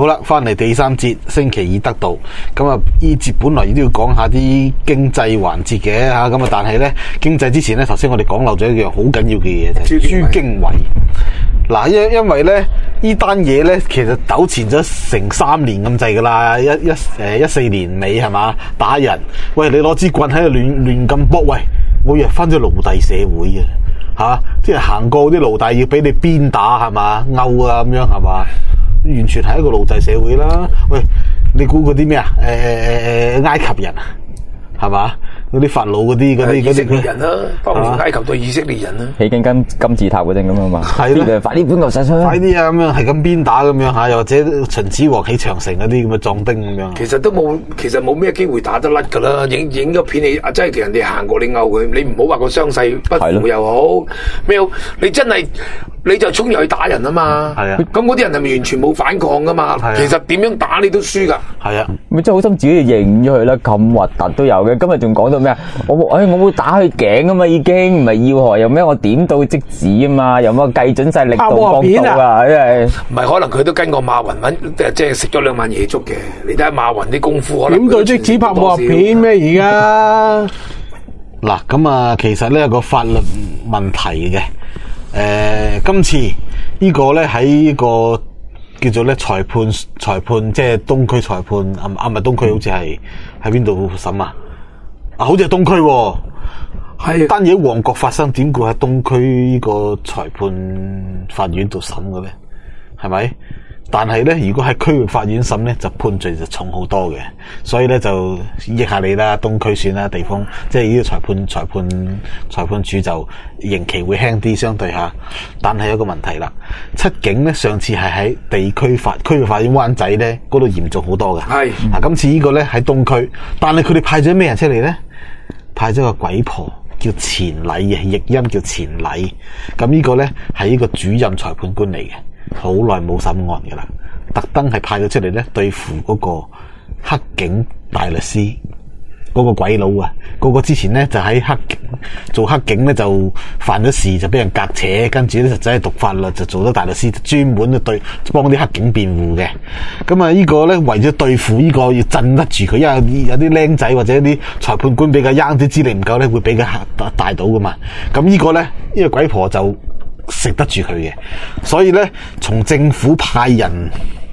好啦，翻嚟第三節星期二得到，咁啊呢節本來都要講下啲經濟環節嘅吓，咁啊但係咧經濟之前咧，頭先我哋講漏咗一樣好緊要嘅嘢，就係朱經緯。嗱，因為咧呢單嘢咧，其實糾纏咗成3年咁滯噶啦，14年尾係嘛，打人，喂你攞支棍喺度亂咁搏，喂我以為翻咗奴隸社會啊，吓即係行過啲奴隸要俾你鞭打係嘛，勾啊咁樣係嘛。完全係一個奴隸社會啦！喂，你估嗰啲咩啊？埃及人係嘛？嗰啲法老嗰啲以色列人啦，當年埃及對以色列人啦， 起緊金字塔嗰陣咁啊嘛， 係咯， 快啲搬嚿石出去， 快啲啊！咁樣係咁鞭打咁樣吓，又或者秦始皇起長城嗰啲咁嘅壯丁咁樣。 其實冇咩機會打得甩噶啦，影咗片你真係人哋行過你勾佢，你唔好話個傷勢不符又好咩好，你真係你就衝入去打人啊嘛。係啊，咁嗰啲人係咪完全冇反抗噶嘛？其實點樣打你都輸噶。係啊， 咪真係好心自己認咗佢啦，咁核突都有嘅。今日仲講到咩啊？我冇打佢頸啊嘛，已經唔係要害又咩？我點到即止啊嘛，有冇計準晒力度角度啊？因為唔係可能佢都跟過馬雲即係食咗2晚夜粥嘅。你睇下馬雲啲功夫，可能點到即止拍武俠片咩？而家嗱咁啊，其實呢有個法律問題嘅。今次呢個咧喺呢個叫做咧裁判，即係東區裁判啊，唔係東區，好似係喺邊度審啊？好似係東區喎。係單嘢喺旺角發生，點會喺東區呢個裁判法院度審嘅咧？係咪？但係咧，如果喺區域法院審咧，就判罪就重好多嘅，所以咧就益下你啦，東區算啦，地方即係呢個裁判處就刑期會輕啲，相對下。但係有個問題啦，七警咧上次係喺區域法院灣仔咧嗰度嚴重好多嘅，係嗱，今次呢個咧喺東區，但係佢哋派咗咩人出嚟咧？派咗個鬼婆叫錢禮嘅，譯音叫錢禮。咁呢個咧係呢個主任裁判官嚟嘅。好耐冇審案嘅啦，特登係派佢出嚟咧對付嗰個黑警大律師嗰個鬼佬啊！嗰個之前咧就喺做黑警咧就犯咗事，就俾人革扯，跟住咧實際係讀法律就做咗大律師，專門去幫啲黑警辯護嘅。咁啊呢個咧為咗對付呢個要鎮得住佢，因為有啲僆仔或者啲裁判官比較啱啲資歷唔夠咧，會俾佢大到噶嘛。咁呢個咧呢個鬼婆就食得住佢嘅，所以咧從政府派人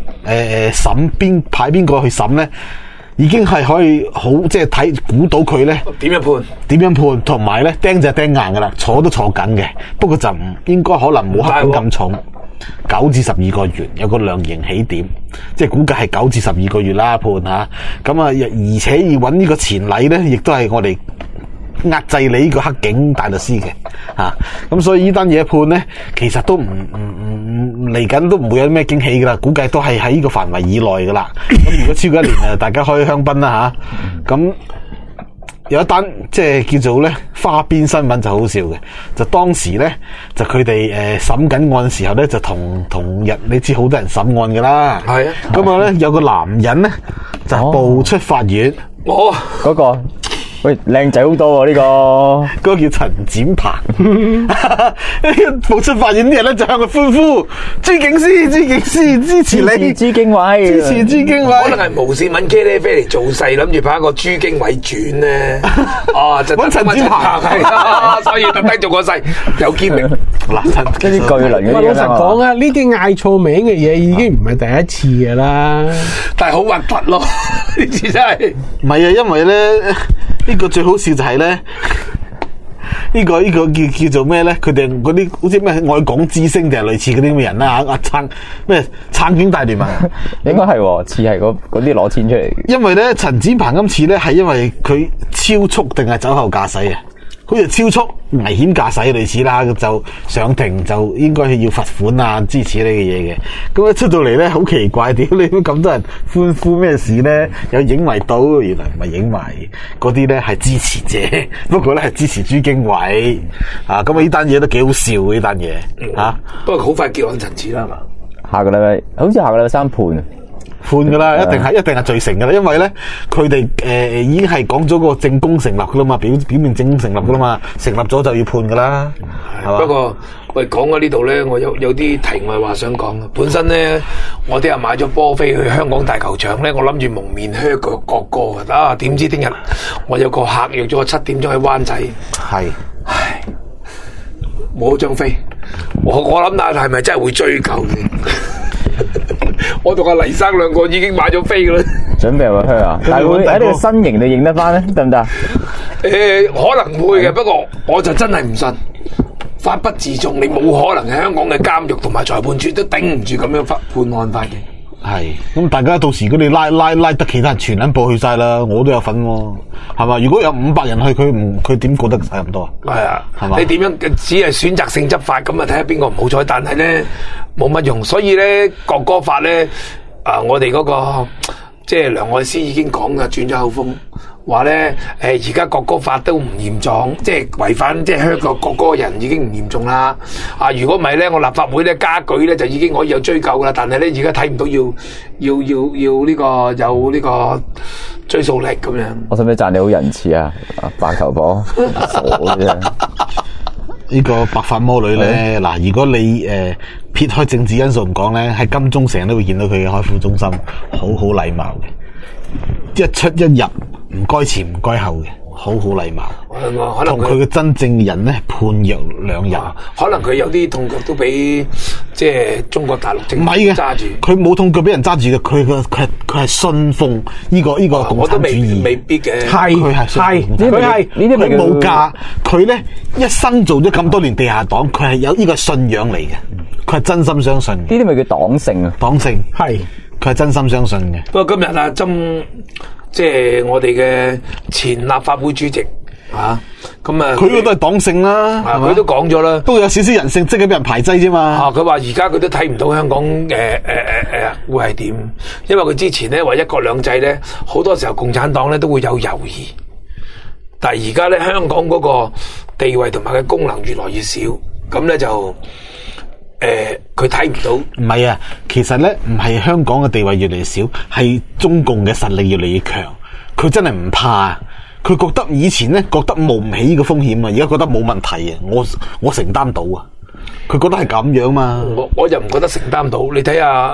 派邊個去審咧，已經係可以好即係估到佢咧點樣判，同埋咧釘就釘硬噶啦，坐都坐緊嘅。不過就唔應該可能冇黑警咁重，9至12個月有個量刑起點，即係估計係9至12個月啦判吓。咁啊，而且要揾呢個前例咧，亦都係我哋壓制你呢個黑警大律師嘅吓，咁所以呢單嘢判咧，其實都唔嚟緊都唔會有咩驚喜噶啦，估計都係喺呢個範圍以內噶啦。咁如果超過1年啊，大家開香檳啦吓。咁有一單即係叫做咧花邊新聞就好笑嘅，就當時咧就佢哋審緊案嘅時候咧，就同日你知好多人審案噶啦，係啊。咁啊咧有個男人咧就步出法院， 嗰個。喂，靚仔好多喎！呢個叫陳展鵬，步出法院啲人咧就向佢歡呼，朱警司支持你， 朱經緯， 支持朱經緯， 可能係無線揾茄喱啡嚟做勢，諗住拍一個朱經緯傳咧，就揾陳展鵬係，所以特登做個勢有堅力。 嗱，跟啲巨輪嘅嘢啦。 老實講啊，呢啲嗌錯名嘅嘢已經唔係第一次噶啦， 但係好核突咯，呢次真係唔係啊，因為咧。呢個最好笑就係咧，呢個叫做咩咧？佢哋嗰啲好似咩愛港之星定係類似嗰啲咁嘅人啦嚇，撐警大聯盟， 應該係似係嗰啲攞錢出嚟。 因為咧陳展鵬今次咧係因為佢超速定係酒後駕駛啊？好似超速危險駕駛類似啦，就上庭就應該係要罰款啊，支持呢個嘢嘅。咁一出到嚟咧，好奇怪，屌你咁多人歡呼咩事咧？有影埋到，原來唔係影埋嗰啲咧係支持者，不過咧係支持朱經緯啊。咁啊呢單嘢都幾好笑嘅呢單嘢吓， 不過好快結案陳詞啦係嘛？ 下個禮拜好似下個禮拜3判啊。 判噶啦，一定係罪成噶啦，因為咧佢哋已經係講咗個證供成立噶啦嘛，表面證供成立噶啦嘛，成立咗就要判噶啦，係嘛？ 不過喂，講到呢度咧，我有啲題外話想講。本身咧，我哋又買咗波飛去香港大球場咧，我諗住蒙面靴腳國歌噶，啊，點知聽日我有個客約咗我7點鐘喺灣仔， 係， 唉，冇張飛，我諗下係咪真係會追究先？我同阿黎生兩個已經買咗飛噶啦， 準備入去啊！但係會喺呢個身形度認得翻咧，得唔得？ 可能會嘅，不過我就真係唔信。法不自重，你冇可能喺香港嘅監獄同埋裁判處都頂唔住咁樣判案法嘅。 係，咁大家到時如果你拉得其他人全撚部去晒啦，我都有份喎，係嘛？如果有500人去，佢點過得晒咁多啊？係啊，係嘛？你點樣只係選擇性執法咁啊？睇下邊個唔好彩，但係咧冇乜用，所以咧國歌法咧我哋嗰個即係梁愛詩已經講噶，轉咗口風。話咧，而家國歌法都唔嚴重，即係違反即係香港國歌嘅人已經唔嚴重啦。啊，如果唔係咧，我立法會咧加舉咧就已經可以有追究啦。但係咧而家睇唔到要呢個有呢個追溯力咁樣。 我使唔使讚你好仁慈啊？白球婆傻嘅啫。 呢個白髮魔女咧，嗱，如果你撇開政治因素唔講咧，喺金鐘成日都會見到佢嘅開庫中心，好禮貌嘅，一出一入唔該前唔該後嘅，好禮貌。可能同佢嘅真正人咧判若兩人。 可能佢有啲痛腳都俾即係中國大陸政府揸住。 佢冇痛腳俾人揸住嘅，佢係信奉呢個共產主義。 未必嘅。 係佢係冇價。佢咧一生做咗咁多年地下黨，佢係有呢個信仰嚟嘅，佢係真心相信。呢啲咪叫黨性啊？ 黨性係，佢係真心相信嘅。 不過今日啊，即係我哋嘅前立法會主席啊，咁啊， 佢都係黨性啦， 佢都講咗啦， 都有少少人性，即係俾人排擠啫嘛。 佢話而家佢都睇唔到香港會係點，因為佢之前咧話一國兩制咧，好多時候共產黨咧都會有猶豫，但係而家咧香港嗰個地位同埋嘅功能越來越少，咁咧就。佢睇唔到， 唔係啊，其實咧唔係香港嘅地位越嚟越少，係中共嘅實力越嚟越強。佢真係唔怕，佢覺得以前咧覺得冒唔起呢個風險啊，而家覺得冇問題啊，我承擔到啊，佢覺得係咁樣嘛。 我就唔覺得承擔到，你睇下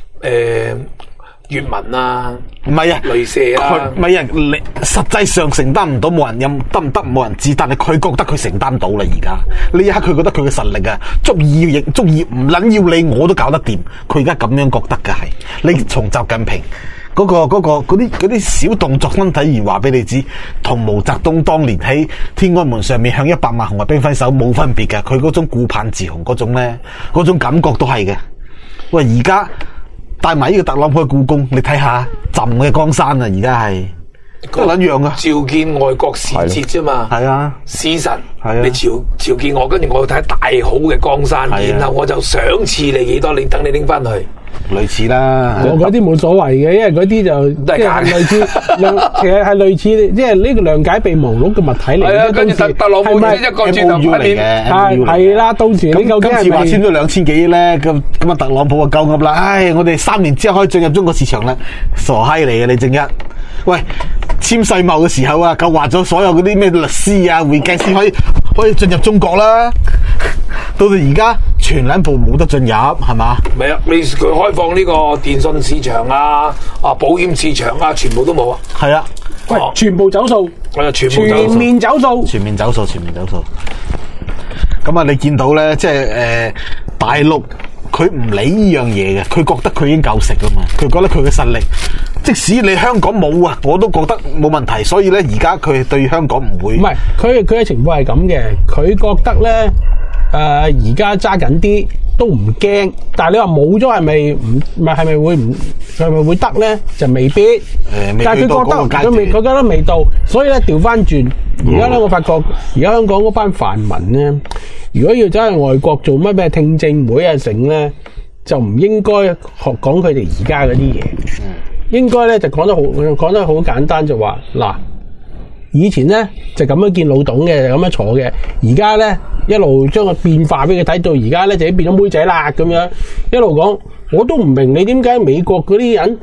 粵文啊， 唔係啊， 雷射啊， 唔係啊，你實際上承擔唔到，冇人任得唔得冇人知，但係佢覺得佢承擔到啦。而家呢一刻佢覺得佢嘅實力啊，足以唔撚要你我都搞得掂。佢而家咁樣覺得嘅係，你從習近平嗰啲小動作身體語言話俾你知，同毛澤東當年喺天安門上面向100萬紅衛兵揮手冇分別嘅。佢嗰種顧盼自雄嗰種咧，嗰種感覺都係嘅。喂，而家。帶埋呢個特朗普去故宮，你睇下浸嘅江山啊！而家係都撚樣噶， 召見外國使節啫嘛。 係啊， 使臣，你召見我，跟住我睇大好嘅江山，然後我就賞賜你幾多，你等你拎翻去。 類似啦， 我嗰啲冇所謂嘅，因為嗰啲就都係假嘅， 其實係類似，即係呢個諒解備忘錄嘅物體嚟。 係啊，跟住特朗普先一個轉頭嚟嘅， 係啦，到時你究竟今次話簽咗2000幾億咧，咁啊特朗普啊夠噏啦，唉，我哋3年之後可以進入中國市場啦，傻閪嚟嘅你正一，喂，簽世貿嘅時候啊，夠話咗所有嗰啲咩律師啊、會計師可以進入中國啦。到到而家全撚部冇得進入，係嘛？ 唔係啊，佢開放呢個電信市場啊、保險市場啊，全部都冇啊。 係啊， 喂，全部走數，全面走數。 咁啊，你見到咧，即係大陸佢唔理呢樣嘢嘅，佢覺得佢已經夠食啦嘛，佢覺得佢嘅實力，即使你香港冇啊，我都覺得冇問題。所以咧，而家佢對香港唔會。唔係， 佢嘅情況係咁嘅，佢覺得咧。而家揸緊啲都唔驚，但係你話冇咗係咪會得咧？就未必。但係佢覺得未到，所以咧調翻轉。而家咧我發覺，而家香港嗰班泛民咧，如果要走去外國做乜聽證會啊成咧，就唔應該講佢哋而家嗰啲嘢。應該咧就講得好簡單，就話嗱。以前咧就咁樣見老董嘅，就咁樣坐嘅。而家咧一路將個變化俾佢睇到，而家咧就變咗妹仔啦咁樣。一路講，我都唔明你點解美國嗰啲人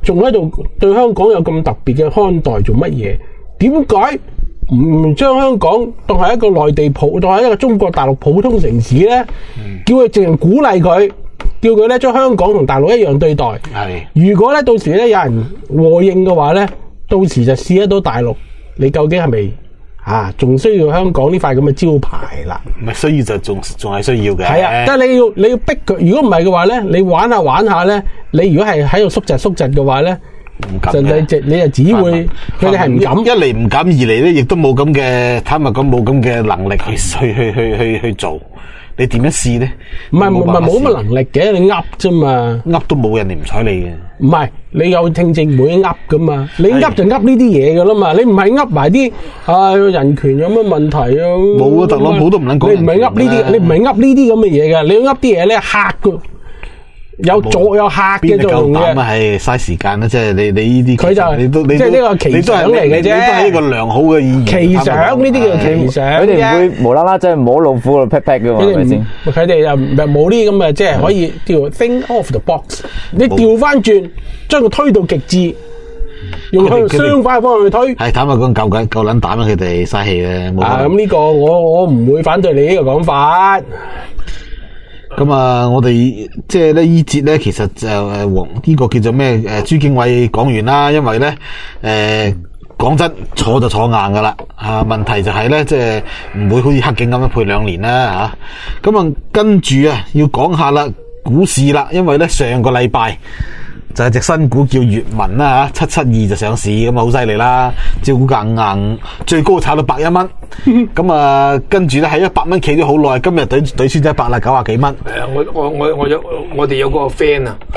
仲喺度對香港有咁特別嘅看待做乜嘢？點解唔將香港當係一個內地當係一個中國大陸普通城市咧？叫佢淨係鼓勵佢，叫佢咧將香港同大陸一樣對待。 係。 如果咧到時咧有人和應嘅話咧，到時就試得到大陸，你究竟係咪仲需要香港呢塊咁嘅招牌啦？ 唔係需要就仲係需要嘅。 係啊，但係你要逼佢，如果唔係嘅話咧，你玩下咧，你如果係喺度縮窒嘅話咧， 唔敢嘅， 你就只會佢哋係唔敢。 一嚟唔敢，二嚟咧亦都冇咁嘅，坦白講冇咁嘅能力去做。你點樣試咧？ 唔係冇乜能力嘅，你噏啫嘛。 噏都冇人哋唔睬你嘅。 唔係，你有聽證會噏噶嘛？你噏就噏呢啲嘢噶啦嘛。你唔係噏埋啲人權有乜問題啊？ 冇啊，特朗普都唔撚講。 你唔係噏呢啲，你唔係噏呢啲咁嘅嘢噶。你要噏啲嘢咧嚇噶。有阻有嚇嘅作用嘅， 係嘥時間啦！即係你呢啲， 佢就你都即係呢個奇想嚟嘅啫， 你都係一個良好嘅意義。 奇想呢啲叫奇想， 佢哋唔會無啦啦即係摸老虎喺度 pat pat 嘅嘛，係咪先？ 佢哋就冇呢啲咁嘅，即係可以叫 think off the box。你調翻轉，將佢推到極致，用向相反嘅方向去推。係坦白講，夠撚膽啊！佢哋嘥氣嘅。 咁呢個我唔會反對你呢個講法。 咁啊，我哋即係咧呢節咧，其實就呢個叫做咩朱經緯講完啦，因為咧講真坐就坐硬噶啦，問題就係咧即係唔會好似黑警咁樣配2年啦吓。咁啊跟住要講下啦股市啦，因為咧上個禮拜就係隻新股叫閱文啦吓，772就上市，咁啊好犀利啦，招股價硬最高炒到101蚊。咁啊，跟住咧喺100蚊企咗好耐，今日懟穿咗100啦，90幾蚊。 我哋有個 friend 啊，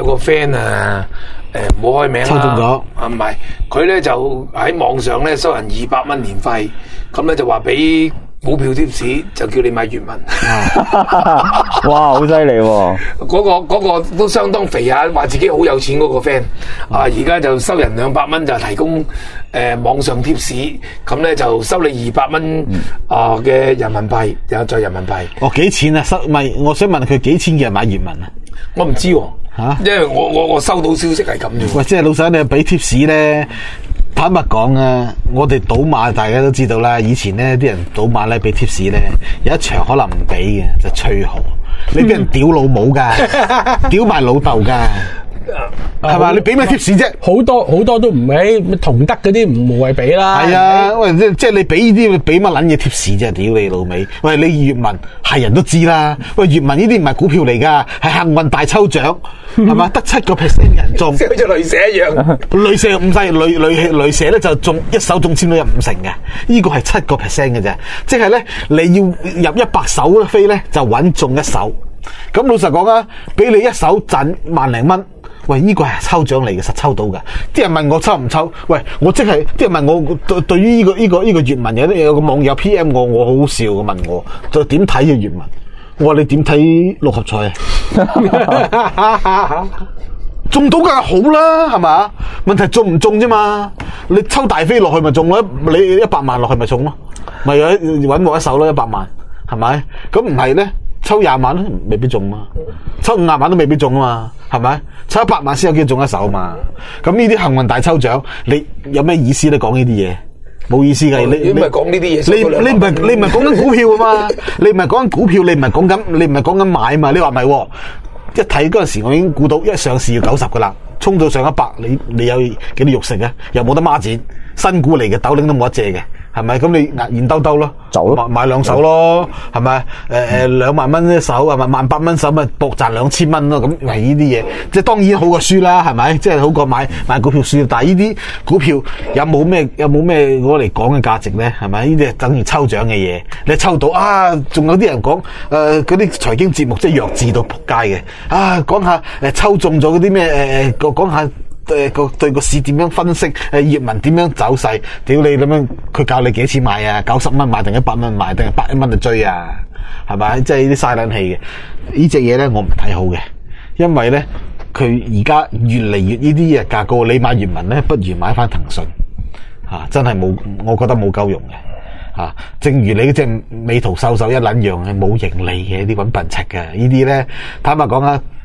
唔好開名啦。 抽中咗唔係，佢咧就喺網上咧收人200蚊年費，咁咧就話俾股票貼士，就叫你買閱文。 哇，好犀利喎！ 嗰個都相當肥啊，話自己好有錢嗰個 friend 而家就收人200蚊就提供網上貼士，咁咧就收你200蚊嘅人民幣，又再人民幣。 幾錢啊？唔係，我想問佢幾錢嘅人買閱文啊？ 我唔知因為我收到消息係咁嘅。 喂，即係老細你俾貼士咧。坦白講啊，我哋賭馬大家都知道啦。以前咧啲人賭馬咧俾貼士咧，有一場可能唔俾嘅，就吹號。你俾人屌老母噶，屌埋老豆噶，係嘛？你俾咩貼士啫？好多都唔俾，同德嗰啲唔無謂俾啦。 係啊，喂，即係你俾呢啲，俾乜撚嘢貼士啫？屌你老味！喂，你閱文係人都知啦。喂，閱文呢啲唔係股票嚟噶，係幸運大抽獎，係嘛？得7%人中， 好似雷蛇一樣。 雷蛇唔使雷蛇咧就中一手中簽到50%嘅，呢個係7%嘅啫。即係咧你要入100手飛咧就穩中1手。咁老實講啊，俾你一手賺10000零蚊。喂，呢個係抽獎嚟嘅，實抽到㗎。啲人問我抽唔抽？喂，我即係啲人問我對於呢個閱文有個網友 PM 我好好笑嘅，問我就點睇嘅閱文？我話你點睇6合彩啊？中到梗係好啦，係嘛？問題中唔中啫嘛？你抽大飛落去咪中咯，你100萬落去咪中咯，咪揾我一手咯，100萬係咪？咁唔係咧？抽20萬都未必中嘛，抽50萬都未必中啊嘛，係咪？抽100萬先有機會中一手嘛。咁呢啲幸運大抽獎，你有咩意思咧？講呢啲嘢冇意思嘅。 你唔係講呢啲嘢， 你唔係講緊股票啊嘛？你唔係講緊股票，你唔係講緊買嘛？你話唔係？一睇嗰陣時，我已經估到，一上市要90噶啦，衝到上100，你有幾多肉食啊？又冇得孖展，新股嚟嘅，斗零都冇得借嘅。係咪咁？你壓現兜兜咯，走咯，買2手咯，係咪？2萬蚊一手，係咪18000蚊手咪博賺2000蚊咯？咁係呢啲嘢，即係當然好過輸啦，係咪？即係好過買股票輸。但係呢啲股票有冇咩攞嚟講嘅價值咧？係咪？呢啲係等於抽獎嘅嘢，你抽到啊！仲有啲人講嗰啲財經節目即係弱智到仆街嘅啊！講下抽中咗嗰啲咩講下。對個市點樣分析？閱文點樣走勢？屌你咁樣，佢教你幾錢買啊？90蚊買定100蚊買定係101蚊就追啊？係咪？即係呢啲嘥撚氣嘅呢隻嘢咧，我唔睇好嘅，因為咧佢而家越嚟越呢啲嘢價高，你買閱文咧，不如買翻騰訊真係冇，我覺得冇夠用嘅正如你嗰隻美圖秀秀一撚樣係冇盈利嘅，啲揾笨柒嘅呢啲咧，坦白講啊。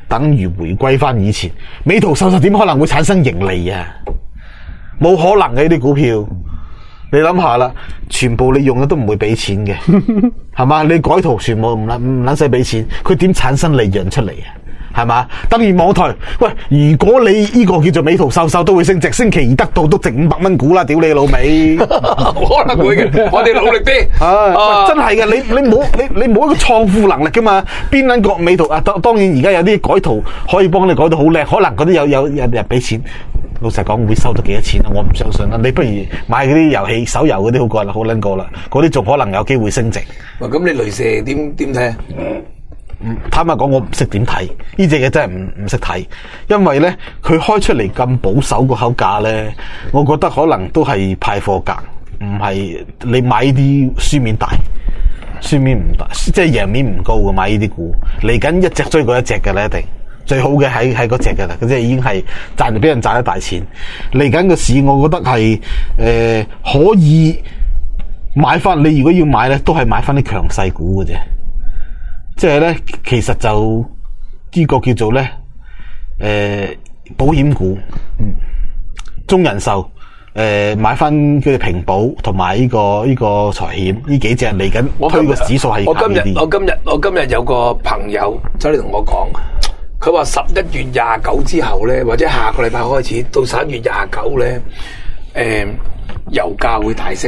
等於回歸翻以前。美圖秀秀點可能會產生盈利啊？冇可能嘅呢啲股票。你諗下啦，全部你用嘅都唔會俾錢嘅，係嘛？你改圖全部唔撚使俾錢，佢點產生利潤出嚟啊？係嘛？等於網台，喂，如果你呢個叫做美圖秀秀都會升值，星期二得到都值500蚊股啦，屌你老味！ 可能會嘅，我哋努力啲。 真係嘅，你冇一個創富能力噶嘛？邊撚個美圖啊？當然而家有啲改圖可以幫你改到好靚，可能嗰啲有人俾錢。老實講會收到幾多錢啊？我唔相信啦。你不如買嗰啲遊戲手遊嗰啲好過啦，好撚過啦。嗰啲仲可能有機會升值。 喂，咁你雷射點睇啊？ 坦白講，我唔識點睇呢隻嘢，真係唔識睇，因為咧佢開出嚟咁保守個口價咧，我覺得可能都係派貨價，唔係你買呢啲輸面大，輸面唔大，即係贏面唔高嘅買呢啲股，嚟緊一隻追過一隻嘅啦，一定。最好嘅係嗰隻嘅啦，即係已經係俾人賺得大錢。嚟緊個市，我覺得係可以買翻。你如果要買咧，都係買翻啲強勢股嘅啫。即係咧，其實就呢個叫做咧保險股，中人壽買翻佢哋平保同埋呢個財險呢幾隻嚟緊推個指數係。 我今日有個朋友走嚟同我講。佢話11月29之後咧，或者下個禮拜開始到11月29咧，油價會大升。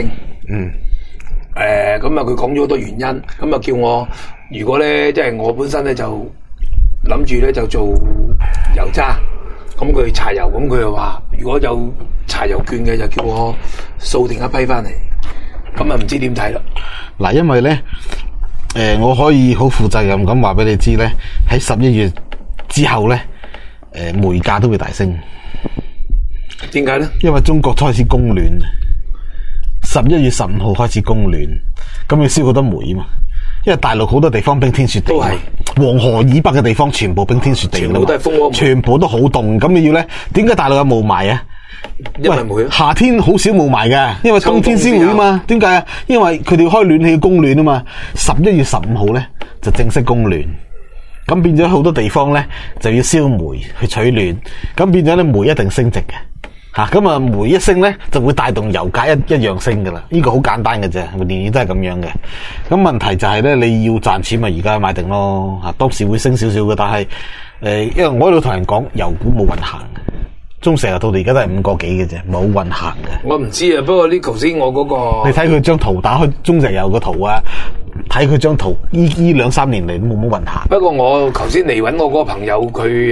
咁啊，佢講咗好多原因，咁啊叫我如果咧，即係我本身咧就諗住咧就做油渣，咁佢柴油，咁佢又話如果有柴油券嘅就叫我掃定一批翻嚟，咁啊唔知點睇啦。 嗱，因為咧，我可以好負責任咁話俾你知咧，喺11月。之後咧，煤價都會大升。 點解咧？因為中國開始供暖，11月15號開始供暖，咁要燒好多煤啊嘛。因為大陸好多地方冰天雪地，都係黃河以北嘅地方全部冰天雪地， 全部都係蜂窩煤， 全部都好凍。咁你要咧，點解大陸有霧霾啊？ 因為煤夏天好少霧霾嘅，因為冬天先會啊嘛。點解啊？因為佢哋開暖氣供暖啊嘛。11月15號咧就正式供暖。咁變咗好多地方咧就要燒煤去取暖，咁變咗咧煤一定升值嘅吓，咁啊煤一升咧就會帶動油價一樣升噶啦，呢個好簡單嘅啫，年年都係咁樣嘅。咁問題就係咧你要賺錢咪而家買定咯吓，當時會升少少嘅，但係因為我喺度同人講油股冇運行嘅，中石油到而家都係5個幾嘅啫，冇運行嘅。 我唔知啊，不過呢頭先我嗰個， 你睇佢張圖，打開中石油個圖啊。睇佢張圖，呢2-3年嚟都冇運行。 不過我頭先嚟揾我嗰個朋友，佢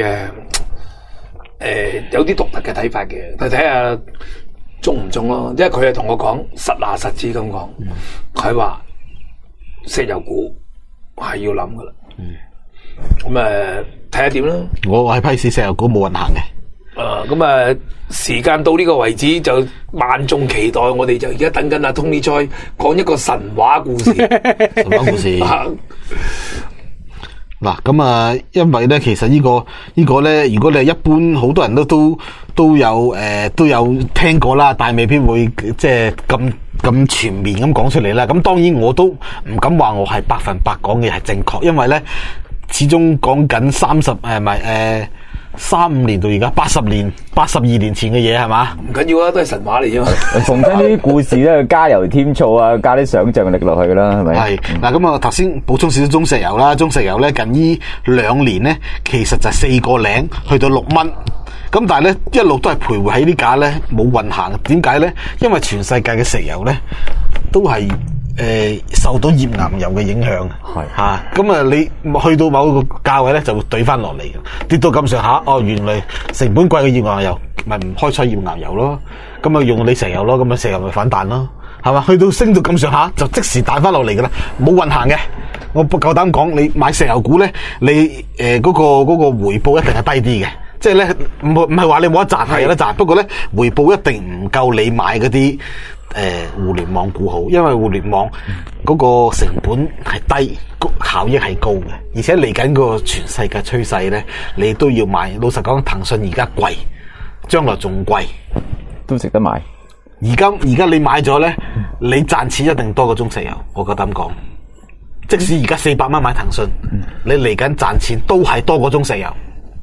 有啲獨特嘅睇法嘅，睇下中唔中咯。因為佢係同我講實拿實知咁講，佢話石油股係要諗噶啦。咁睇下點啦。 我係批示石油股冇運行嘅。 時間到呢個為止就萬眾期待，我哋就而家等緊阿 Tony Choi 講一個神話故事。 神話故事。嗱，咁啊，因為咧，其實呢個咧，如果你係一般，好多人都有聽過啦，但係未必會即係咁全面咁講出嚟啦。咁當然我都唔敢話我係100%講嘅係正確，因為咧始終講緊35年到而家82年前嘅嘢係嘛？唔緊要啊，都係神話嚟啫嘛。 逢親呢啲故事咧，加油添醋啊，加啲想像力落去噶啦，係咪？ 係嗱，咁啊頭先補充少少中石油啦，中石油咧近呢2年咧，其實就4個零去到6蚊，咁但係咧一路都係徘徊喺呢價咧冇運行，點解咧？因為全世界嘅石油咧都係受到頁岩油嘅影響，係吓，咁啊你去到某個價位咧就會懟翻落嚟，跌到咁上下，哦原來成本貴嘅頁岩油，咪唔開採頁岩油咯，咁啊用你石油咯，咁啊石油咪反彈咯，係嘛？去到升到咁上下就即時彈翻落嚟噶啦，冇運行嘅。我夠膽講，你買石油股咧，你嗰個回報一定係低啲嘅。即係咧，唔係話你冇得賺，係有得賺，不過咧回報一定唔夠你買嗰啲互聯網股好，因為互聯網嗰個成本係低，效益係高嘅，而且嚟緊個全世界趨勢咧，你都要買。老實講，騰訊而家貴，將來仲貴， 都值得買。 而家你買咗咧，你賺錢一定多過中石油，我覺得咁講。即使而家400蚊買騰訊，你嚟緊賺錢都係多過中石油。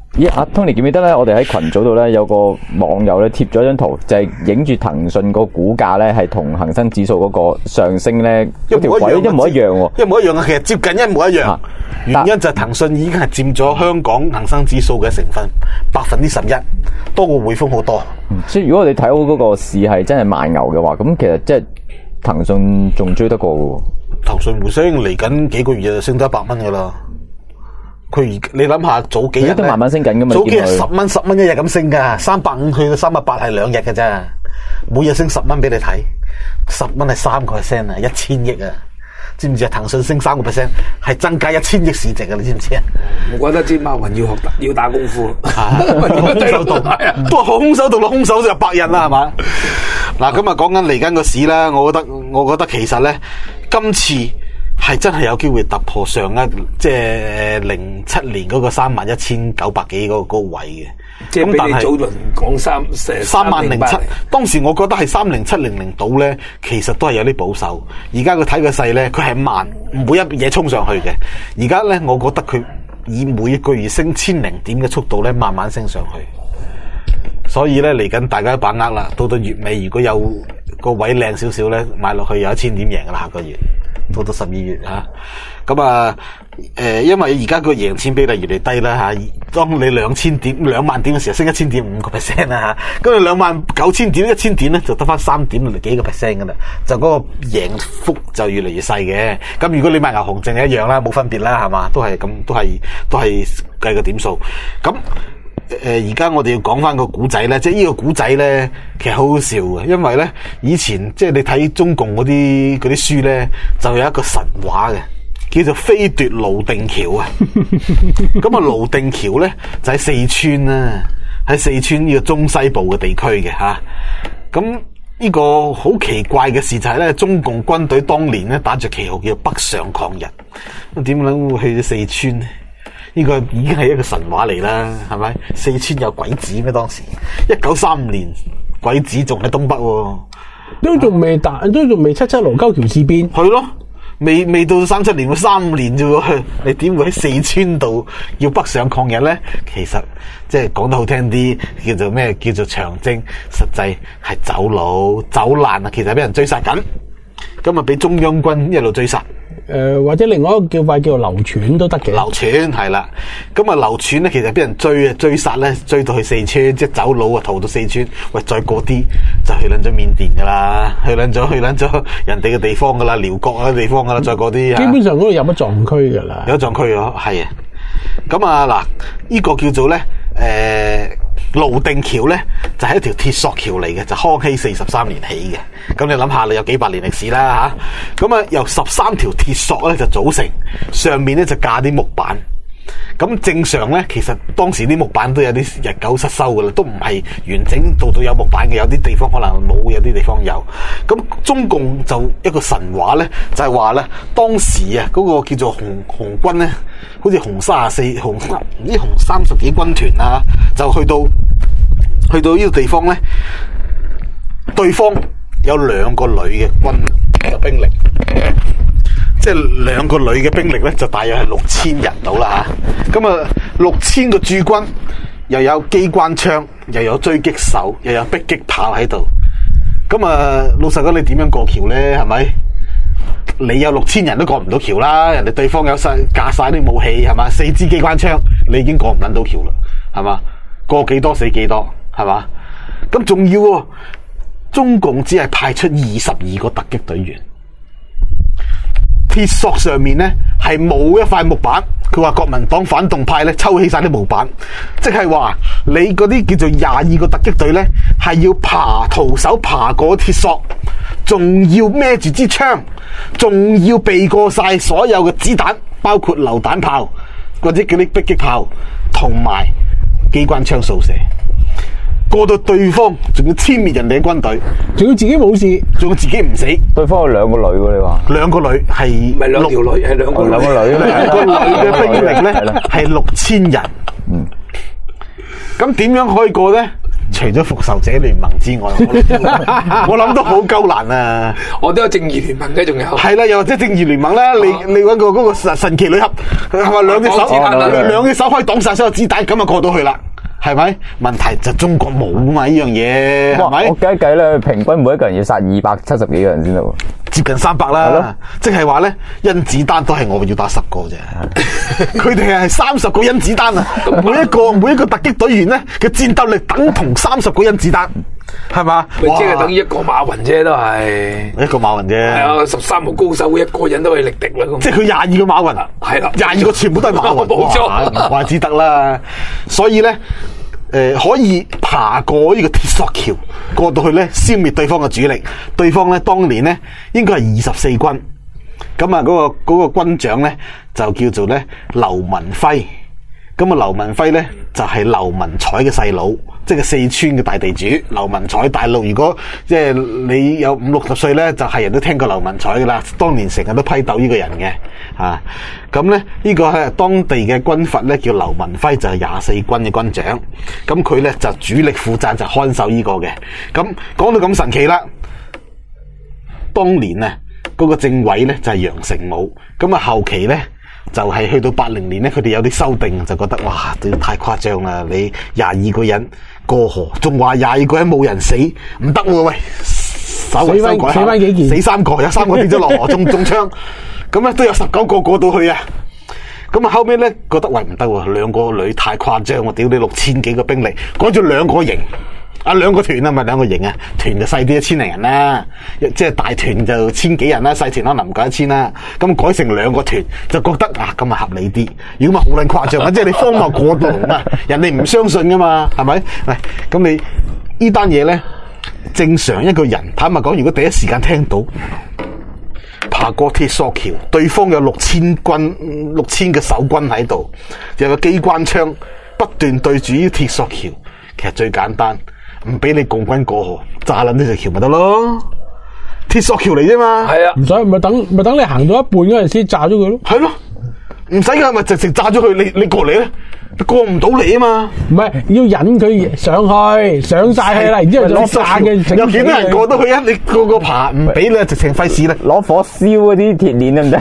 咦，阿 Tony 記唔記得咧？我哋喺群組度咧有個網友咧貼咗張圖，就係影住騰訊個股價咧係同恒生指數嗰個上升咧嗰條軌一模一樣喎， 一模一樣啊！其實接近一模一樣。原因就係騰訊已經係佔咗香港恒生指數嘅成分11%，多過匯豐好多。 所以如果我哋睇好嗰個市係真係慢牛嘅話，咁其實即係騰訊仲追得過嘅喎。 騰訊回升嚟緊幾個月就升得100蚊噶啦。你諗下早幾日都慢慢升緊噶嘛？ 早幾日10蚊一日咁升噶，350去到380係2日嘅啫，每日升10蚊俾你睇，10蚊係3% 啊，1000億啊！知唔知啊？騰訊升3%係增加1000億市值啊！你知唔知啊？ 我覺得知馬雲要打功夫， 空手道都係空手道咯，空手就100人啦，係嘛？嗱，咁啊講緊嚟緊個市啦，我覺得其實咧，今次係真係有機會突破上一即係07年嗰個31,900幾嗰個位嘅。 即係比你早輪講307， 當時我覺得係30700到咧，其實都係有啲保守。而家佢睇個勢咧，佢係慢，唔會一嘢衝上去嘅。而家咧，我覺得佢以每一個月升1000點嘅速度咧，慢慢升上去。所以咧，嚟緊大家把握啦。到月尾，如果有個位靚少少咧，買落去有1000點贏噶啦，下個月。到12月吓，咁因為而家個贏錢比例越嚟越低啦吓，當你2萬點嘅時候升1000點5% 啦吓，咁你29000點1000點咧就得翻3點幾個 percent 噶啦，就嗰個贏幅就越嚟越細嘅。咁如果你買牛熊證一樣啦，冇分別啦，係嘛，都係咁，都係計個點數。咁而家我哋要講翻個古仔咧，即係呢個古仔咧，其實好好笑嘅，因為咧以前即係你睇中共嗰啲書咧，就有一個神話嘅，叫做飛奪瀘定橋啊。咁啊，瀘定橋咧就喺四川啦，喺四川呢個中西部嘅地區嘅吓。咁呢個好奇怪嘅事就係咧，中共軍隊當年咧打着旗號叫北上抗日，咁點解會去咗四川呢？呢個已經係一個神話嚟啦，係咪？四川有鬼子咩？當時1935年鬼子仲喺東北喎， 都仲未7·7盧溝橋事變， 係咯，未到37年，35年啫喎，你點會喺四川度要北上抗日咧？其實即係講得好聽啲，叫做咩？叫做長征，實際係走佬走難啊！其實俾人追殺緊，咁啊俾中央軍一路追殺。 或者另外一個叫法叫做流傳都得嘅。 流傳係啦，咁啊流傳咧，其實俾人追殺咧，追到去四川，即係走佬啊，逃到四川。喂，再過啲就去撚咗緬甸噶啦，去撚咗人哋嘅地方噶啦，寮國嗰啲地方噶啦，再過啲。基本上嗰度入咗藏區噶啦， 有藏區啊，係啊。咁啊嗱，呢個叫做咧瀘定橋咧就係一條鐵索橋嚟嘅，就康熙43年起嘅。咁你諗下，你有幾百年歷史啦吓。咁啊由13條鐵索咧就組成，上面咧就架啲木板。咁正常咧，其實當時啲木板都有啲日久失修噶啦，都唔係完整度有木板嘅，有啲地方可能冇，有啲地方有。咁中共就一個神話咧，就係話咧，當時啊嗰個叫做紅軍咧，好似紅30幾軍團啊，就去到呢個地方咧，對方有2個旅嘅兵力。即係2個旅嘅兵力咧，就大約係6000人到啦吓。咁啊，6000個駐軍，又有機關槍，又有狙擊手，又有迫擊炮喺度。咁啊，老實講，你點樣過橋咧？係咪？你有6000人都過唔到橋啦。人哋對方有架晒啲武器，係嘛？4支機關槍，你已經過唔撚到橋啦，係嘛？過幾多死幾多，係嘛？咁仲要喎，中共只係派出22個突擊隊員。鐵索上面咧係冇一塊木板，佢話國民黨反動派咧抽起晒啲木板，即係話你嗰啲叫做22個突擊隊咧係要徒手爬過鐵索，仲要孭住支槍，仲要避過晒所有嘅子彈，包括榴彈炮或者叫啲迫擊炮同埋機關槍掃射。過到對方仲要殲滅人哋嘅軍隊， 仲要自己冇事， 仲要自己唔死。 對方有2個旅喎，你話 2個旅係唔係2條旅，係2個旅。 2個旅嘅兵力咧係6000人。咁點樣可以過咧？ 除咗復仇者聯盟之外，我諗都好鳩難啊！ 我都有正義聯盟嘅，仲有係啦，又或者正義聯盟啦，你揾個嗰個神奇女俠係咪兩隻手可以擋晒所有子彈，咁就過到去啦。係咪？問題就中國冇嘛呢樣嘢，係咪？ 我計一計咧，平均每一個人要殺270幾個人先得喎， 接近300啦。即係話咧，甄子丹都係我要打10個啫，佢哋係30個甄子丹啊！每一個突擊隊員咧嘅戰鬥力等同30個甄子丹，係嘛？ 即係等於一個馬雲啫，都係一個馬雲啫。 係啊，13號高手一個人都可以力敵啦。 即係佢22個馬雲啊，係啦，22個全部都係馬雲， 冇錯， 唔怪之得啦。所以咧。可以爬過呢個鐵索橋過到去咧，消滅對方嘅主力。對方咧當年咧應該係24軍，咁啊嗰個軍長咧就叫做咧劉文輝。咁啊劉文輝咧就係劉文彩嘅細佬，即係四川嘅大地主劉文彩。大陸如果即係你有50-60歲咧，就係人都聽過劉文彩噶啦。當年成日都批鬥呢個人嘅啊。咁咧呢個係當地嘅軍閥咧叫劉文輝，就係24軍嘅軍長。咁佢咧就主力負責就看守呢個嘅。咁講到咁神奇啦，當年啊嗰個政委咧就係楊成武。咁啊後期咧就係去到80年咧，佢哋有啲修訂，就覺得哇，都太誇張啦！你22個人過河，仲話22個人冇人死，唔得喎喂！稍微修改下， 死翻幾件， 死3個，有3個跌咗落河中槍，咁咧都有19個過到去啊！咁啊後尾咧覺得喂唔得喎，2個女太誇張喎，屌你6000幾個兵力，改咗2個營。2個團啊，咪2個營啊，團就細啲1000零人啦，即係大團就1000幾人啦，細團可能唔夠1000啦。咁改成2個團，就覺得啊咁啊合理啲。如果咪好撚誇張啊，即係你荒謬過度啊，人哋唔相信噶嘛，係咪？喂，咁你呢單嘢咧，正常一個人坦白講，如果第一時間聽到爬過鐵索橋，對方有6000嘅守軍喺度，有個機關槍不斷對住呢鐵索橋，其實最簡單。唔俾你共軍過河，炸爛呢條橋咪得咯，鐵索橋嚟啫嘛。係啊， 唔使咪等你行到一半嗰陣時炸咗佢咯。 係咯，唔使噶，咪直情炸咗佢。你過嚟咧，過唔到嚟啊嘛。唔係要引佢上晒去啦，然之後就炸嘅。 有幾多人過到去啊？你個個爬唔俾你，直情費事咧。 攞火燒嗰啲鐵鏈得唔得？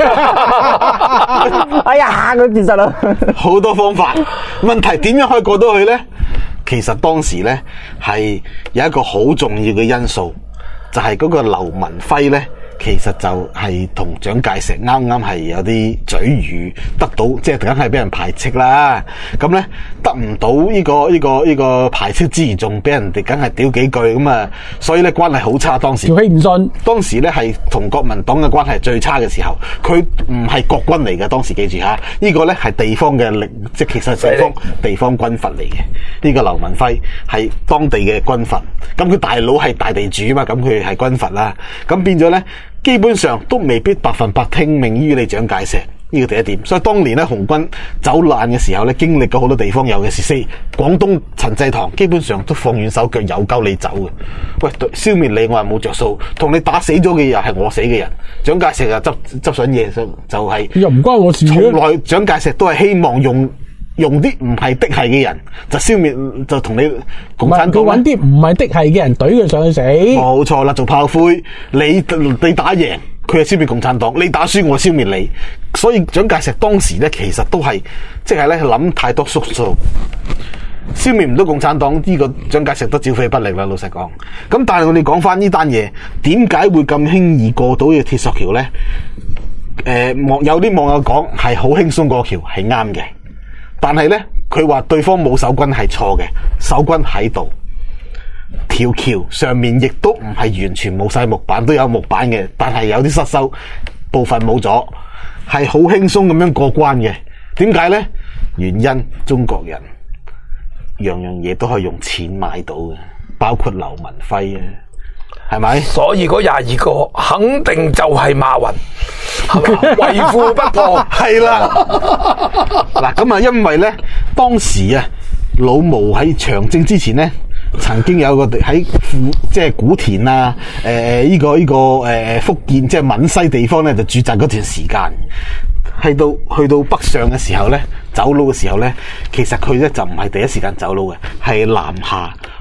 哎呀，佢跌實啦。 好多方法，問題點樣可以過到去咧？其實當時咧係有一個好重要嘅因素，就係嗰個劉文輝咧，其實就係同蔣介石啱啱係有啲嘴語，得到即係梗係俾人排斥啦。咁咧得唔到呢個排斥之餘，仲俾人哋梗係屌幾句咁啊！所以咧關係好差。當時條氣唔順， 當時咧係同國民黨嘅關係最差嘅時候。佢唔係國軍嚟嘅，當時記住吓，呢個咧係地方嘅力，即係其實係地方軍閥嚟嘅。呢個劉文輝係當地嘅軍閥，咁佢大佬係大地主嘛，咁佢係軍閥啦。咁變咗咧。基本上都未必100%聽命於你蔣介石，呢個第一點。所以當年咧紅軍走難嘅時候咧，經歷過好多地方，尤其是廣東陳濟棠，基本上都放軟手腳，有夠你走嘅。喂，消滅你我係冇着數，同你打死咗嘅人係我死嘅人。蔣介石就執上嘢，就係又唔關我事。 從來蔣介石都係希望用啲唔係的係嘅人就消滅，就同你共產黨。 佢揾啲唔係的係嘅人懟佢上去死。 冇錯啦，做炮灰，你打贏佢就消滅共產黨，你打輸我消滅你。所以蔣介石當時咧，其實都係即係咧諗太多縮數，消滅唔到共產黨，呢個蔣介石都招非不力啦。老實講，咁但係我哋講翻呢單嘢，點解會咁輕易過到呢個鐵索橋咧？有啲網友講係好輕鬆過橋，係啱嘅。但係咧，佢話對方冇守軍係錯嘅，守軍喺度，條橋上面亦都唔係完全冇晒木板，都有木板嘅，但係有啲失修，部分冇咗，係好輕鬆咁樣過關嘅。點解咧？原因中國人樣樣嘢都可以用錢買到嘅，包括劉文輝啊。係咪？ 所以嗰22個肯定就係馬雲，為富不破。 係啦，嗱咁啊，因為咧當時啊，老毛喺長征之前咧，曾經有個喺即係古田啊，呢個福建即係閩西地方咧，就駐紮嗰段時間。去到北上嘅時候咧，走佬嘅時候咧，其實佢咧就唔係第一時間走佬嘅，係南下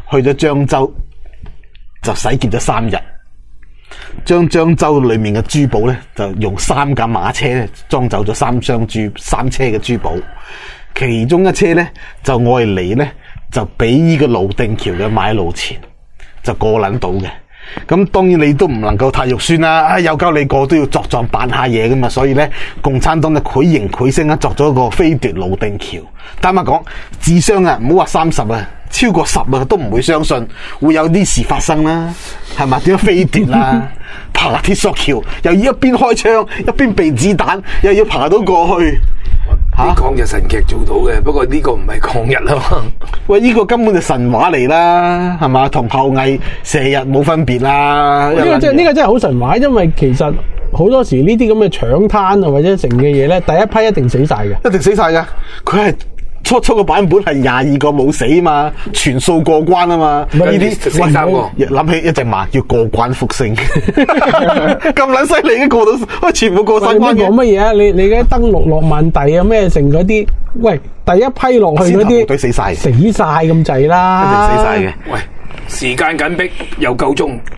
去咗漳州，就洗劫咗3日，將漳州裏面嘅珠寶咧，就用3架馬車咧裝走咗3車嘅珠寶，其中一車咧就愛嚟咧就俾呢個盧定橋嘅買路錢，就過撚到嘅。咁當然你都唔能夠太肉酸啦，有夠你過都要作狀扮下嘢噶嘛，所以咧共產黨就繪形繪聲作咗個飛奪盧定橋。坦白講，智商啊，唔好話30啊，超過10啊都唔會相信會有啲事發生啦，係咪？點樣飛奪啊？爬鐵索橋又要一邊開槍一邊避子彈，又要爬到過去。 啲抗日神劇做到嘅，不過呢個唔係抗日啊嘛。 喂，呢個根本就神話嚟啦，係嘛？同後羿射日冇分別啦。呢個真係好神話，因為其實好多時呢啲咁嘅搶灘啊或者成嘅嘢咧，第一批一定死晒嘅， 一定死晒嘅。佢係初個版本係22個冇死嘛，全數過關啊嘛。呢啲死3個， 諗起一隻馬叫過關復勝，咁撚犀利嘅過到，全部過晒關嘅。 講乜嘢啊？你嘅登陸諾曼第啊咩成嗰啲，喂，第一批落去嗰啲隊死晒咁滯啦， 一定死晒嘅。 喂，時間緊迫又夠鐘。